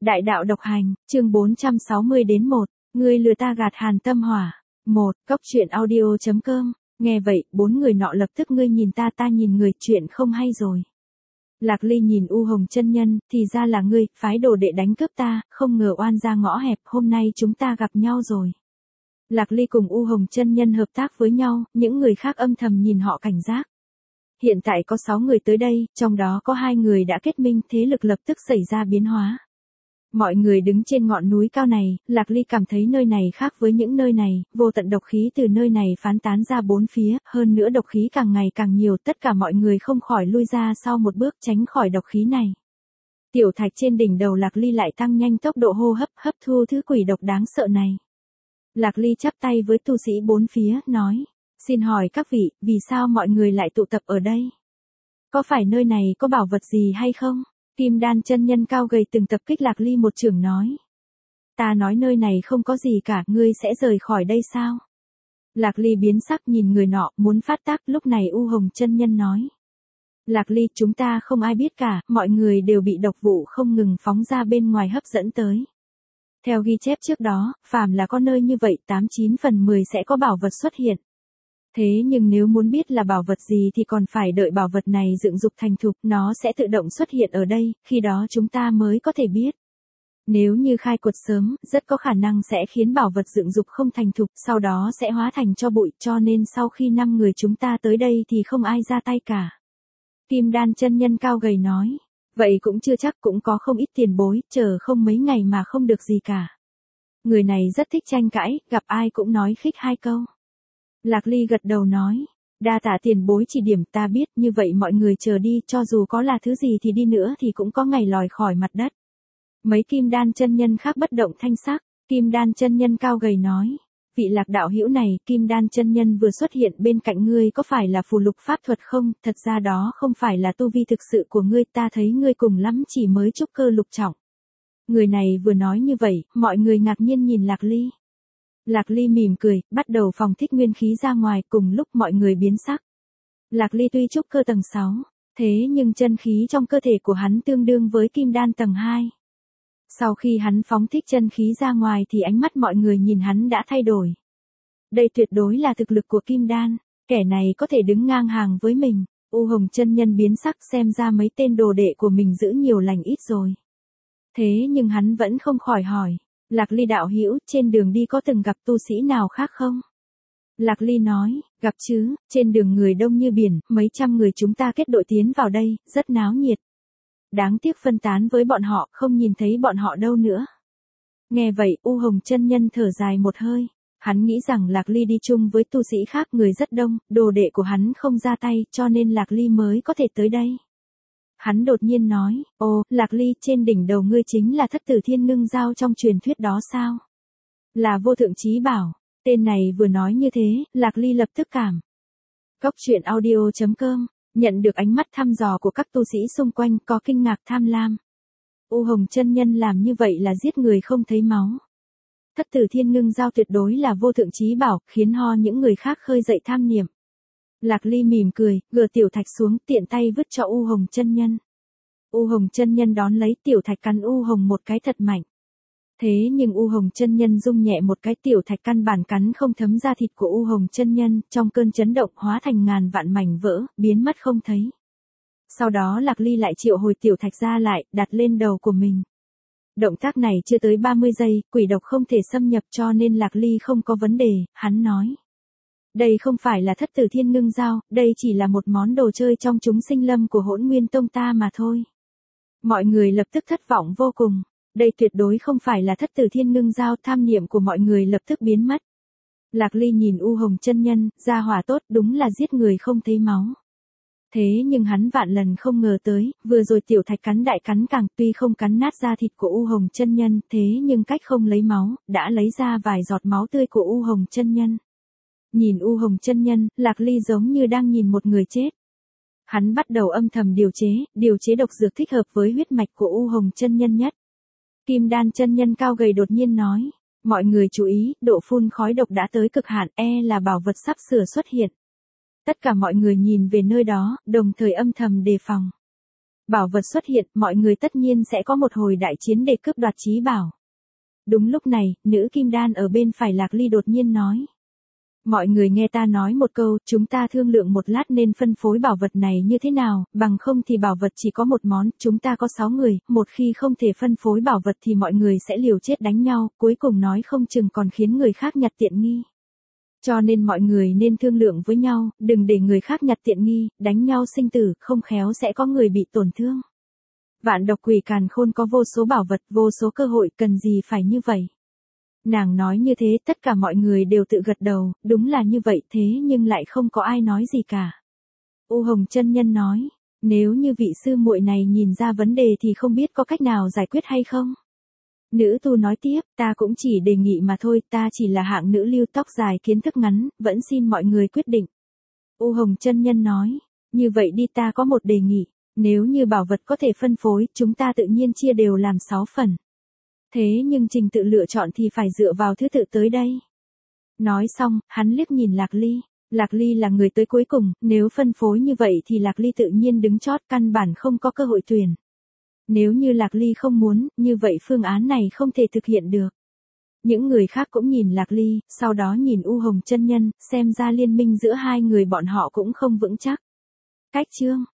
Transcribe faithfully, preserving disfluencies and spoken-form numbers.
Đại đạo độc hành, chương bốn trăm sáu mươi đến một, ngươi lừa ta gạt Hàn Tâm Hỏa. một. Cốc truyện audio.com. Nghe vậy, bốn người nọ lập tức ngươi nhìn ta ta nhìn người, chuyện không hay rồi. Lạc Ly nhìn U Hồng chân nhân, thì ra là ngươi, phái đồ đệ đánh cướp ta, không ngờ oan ra ngõ hẹp, hôm nay chúng ta gặp nhau rồi. Lạc Ly cùng U Hồng chân nhân hợp tác với nhau, những người khác âm thầm nhìn họ cảnh giác. Hiện tại có sáu người tới đây, trong đó có hai người đã kết minh, thế lực lập tức xảy ra biến hóa. Mọi người đứng trên ngọn núi cao này, Lạc Ly cảm thấy nơi này khác với những nơi này, vô tận độc khí từ nơi này phán tán ra bốn phía, hơn nữa độc khí càng ngày càng nhiều, tất cả mọi người không khỏi lui ra sau một bước tránh khỏi độc khí này. Tiểu thạch trên đỉnh đầu Lạc Ly lại tăng nhanh tốc độ hô hấp, hấp thu thứ quỷ độc đáng sợ này. Lạc Ly chắp tay với tu sĩ bốn phía, nói, xin hỏi các vị, vì sao mọi người lại tụ tập ở đây? Có phải nơi này có bảo vật gì hay không? Kim Đan chân nhân cao gầy từng tập kích Lạc Ly một chưởng nói. Ta nói nơi này không có gì cả, ngươi sẽ rời khỏi đây sao? Lạc Ly biến sắc nhìn người nọ, muốn phát tác, lúc này U Hồng chân nhân nói. Lạc Ly, chúng ta không ai biết cả, mọi người đều bị độc vụ không ngừng phóng ra bên ngoài hấp dẫn tới. Theo ghi chép trước đó, phàm là có nơi như vậy, tám chín phần mười sẽ có bảo vật xuất hiện. Thế nhưng nếu muốn biết là bảo vật gì thì còn phải đợi bảo vật này dựng dục thành thục, nó sẽ tự động xuất hiện ở đây, khi đó chúng ta mới có thể biết. Nếu như khai quật sớm, rất có khả năng sẽ khiến bảo vật dựng dục không thành thục, sau đó sẽ hóa thành tro bụi, cho nên sau khi năm người chúng ta tới đây thì không ai ra tay cả. Kim Đan chân nhân cao gầy nói, vậy cũng chưa chắc, cũng có không ít tiền bối, chờ không mấy ngày mà không được gì cả. Người này rất thích tranh cãi, gặp ai cũng nói khích hai câu. Lạc Ly gật đầu nói, đa tạ tiền bối chỉ điểm, ta biết, như vậy mọi người chờ đi, cho dù có là thứ gì thì đi nữa thì cũng có ngày lòi khỏi mặt đất. Mấy Kim Đan chân nhân khác bất động thanh sắc, Kim Đan chân nhân cao gầy nói, vị Lạc đạo hữu này, Kim Đan chân nhân vừa xuất hiện bên cạnh ngươi có phải là phù lục pháp thuật không? Thật ra đó không phải là tu vi thực sự của ngươi, ta thấy ngươi cùng lắm chỉ mới trúc cơ lục trọng. Người này vừa nói như vậy, mọi người ngạc nhiên nhìn Lạc Ly. Lạc Ly mỉm cười, bắt đầu phóng thích nguyên khí ra ngoài, cùng lúc mọi người biến sắc. Lạc Ly tuy trúc cơ tầng sáu, thế nhưng chân khí trong cơ thể của hắn tương đương với kim đan tầng hai. Sau khi hắn phóng thích chân khí ra ngoài thì ánh mắt mọi người nhìn hắn đã thay đổi. Đây tuyệt đối là thực lực của kim đan, kẻ này có thể đứng ngang hàng với mình. U Hồng chân nhân biến sắc, xem ra mấy tên đồ đệ của mình giữ nhiều lành ít rồi. Thế nhưng hắn vẫn không khỏi hỏi. Lạc Ly đạo hữu, trên đường đi có từng gặp tu sĩ nào khác không? Lạc Ly nói, gặp chứ, trên đường người đông như biển, mấy trăm người chúng ta kết đội tiến vào đây, rất náo nhiệt. Đáng tiếc phân tán với bọn họ, không nhìn thấy bọn họ đâu nữa. Nghe vậy, U Hồng chân nhân thở dài một hơi. Hắn nghĩ rằng Lạc Ly đi chung với tu sĩ khác, người rất đông, đồ đệ của hắn không ra tay, cho nên Lạc Ly mới có thể tới đây. Hắn đột nhiên nói, ồ, Lạc Ly, trên đỉnh đầu ngươi chính là thất tử thiên ngưng giao trong truyền thuyết đó sao? Là vô thượng chí bảo. Tên này vừa nói như thế, Lạc Ly lập tức cảm. Cốc truyện audio.com, nhận được ánh mắt thăm dò của các tu sĩ xung quanh, có kinh ngạc tham lam. U Hồng chân nhân làm như vậy là giết người không thấy máu. Thất tử thiên ngưng giao tuyệt đối là vô thượng chí bảo, khiến ho những người khác khơi dậy tham niệm. Lạc Ly mỉm cười, gỡ tiểu thạch xuống, tiện tay vứt cho U Hồng chân nhân. U Hồng chân nhân đón lấy, tiểu thạch cắn U Hồng một cái thật mạnh. Thế nhưng U Hồng chân nhân rung nhẹ một cái, tiểu thạch căn bản cắn không thấm da thịt của U Hồng chân nhân, trong cơn chấn động hóa thành ngàn vạn mảnh vỡ, biến mất không thấy. Sau đó Lạc Ly lại triệu hồi tiểu thạch ra lại, đặt lên đầu của mình. Động tác này chưa tới ba mươi giây, quỷ độc không thể xâm nhập cho nên Lạc Ly không có vấn đề, hắn nói. Đây không phải là thất tử thiên ngưng giao, đây chỉ là một món đồ chơi trong chúng sinh lâm của Hỗn Nguyên Tông ta mà thôi. Mọi người lập tức thất vọng vô cùng. Đây tuyệt đối không phải là thất tử thiên ngưng giao, tham niệm của mọi người lập tức biến mất. Lạc Ly nhìn U Hồng chân nhân, gia hỏa tốt, đúng là giết người không thấy máu. Thế nhưng hắn vạn lần không ngờ tới, vừa rồi tiểu thạch cắn đại cắn càng, tuy không cắn nát da thịt của U Hồng chân nhân, thế nhưng cách không lấy máu, đã lấy ra vài giọt máu tươi của U Hồng chân nhân. Nhìn U Hồng chân nhân, Lạc Ly giống như đang nhìn một người chết. Hắn bắt đầu âm thầm điều chế, điều chế độc dược thích hợp với huyết mạch của U Hồng chân nhân nhất. Kim Đan chân nhân cao gầy đột nhiên nói, mọi người chú ý, độ phun khói độc đã tới cực hạn, e là bảo vật sắp sửa xuất hiện. Tất cả mọi người nhìn về nơi đó, đồng thời âm thầm đề phòng. Bảo vật xuất hiện, mọi người tất nhiên sẽ có một hồi đại chiến để cướp đoạt trí bảo. Đúng lúc này, nữ kim đan ở bên phải Lạc Ly đột nhiên nói. Mọi người nghe ta nói một câu, chúng ta thương lượng một lát nên phân phối bảo vật này như thế nào, bằng không thì bảo vật chỉ có một món, chúng ta có sáu người, một khi không thể phân phối bảo vật thì mọi người sẽ liều chết đánh nhau, cuối cùng nói không chừng còn khiến người khác nhặt tiện nghi. Cho nên mọi người nên thương lượng với nhau, đừng để người khác nhặt tiện nghi, đánh nhau sinh tử, không khéo sẽ có người bị tổn thương. Vạn độc quỷ càn khôn có vô số bảo vật, vô số cơ hội, cần gì phải như vậy. Nàng nói như thế, tất cả mọi người đều tự gật đầu, đúng là như vậy, thế nhưng lại không có ai nói gì cả. U Hồng chân nhân nói, nếu như vị sư muội này nhìn ra vấn đề thì không biết có cách nào giải quyết hay không? Nữ tu nói tiếp, ta cũng chỉ đề nghị mà thôi, ta chỉ là hạng nữ lưu tóc dài kiến thức ngắn, vẫn xin mọi người quyết định. U Hồng chân nhân nói, như vậy đi, ta có một đề nghị, nếu như bảo vật có thể phân phối, chúng ta tự nhiên chia đều làm sáu phần. Thế nhưng trình tự lựa chọn thì phải dựa vào thứ tự tới đây. Nói xong, hắn liếc nhìn Lạc Ly. Lạc Ly là người tới cuối cùng, nếu phân phối như vậy thì Lạc Ly tự nhiên đứng chót, căn bản không có cơ hội tuyển. Nếu như Lạc Ly không muốn, như vậy phương án này không thể thực hiện được. Những người khác cũng nhìn Lạc Ly, sau đó nhìn U Hồng chân nhân, xem ra liên minh giữa hai người bọn họ cũng không vững chắc. Cách chương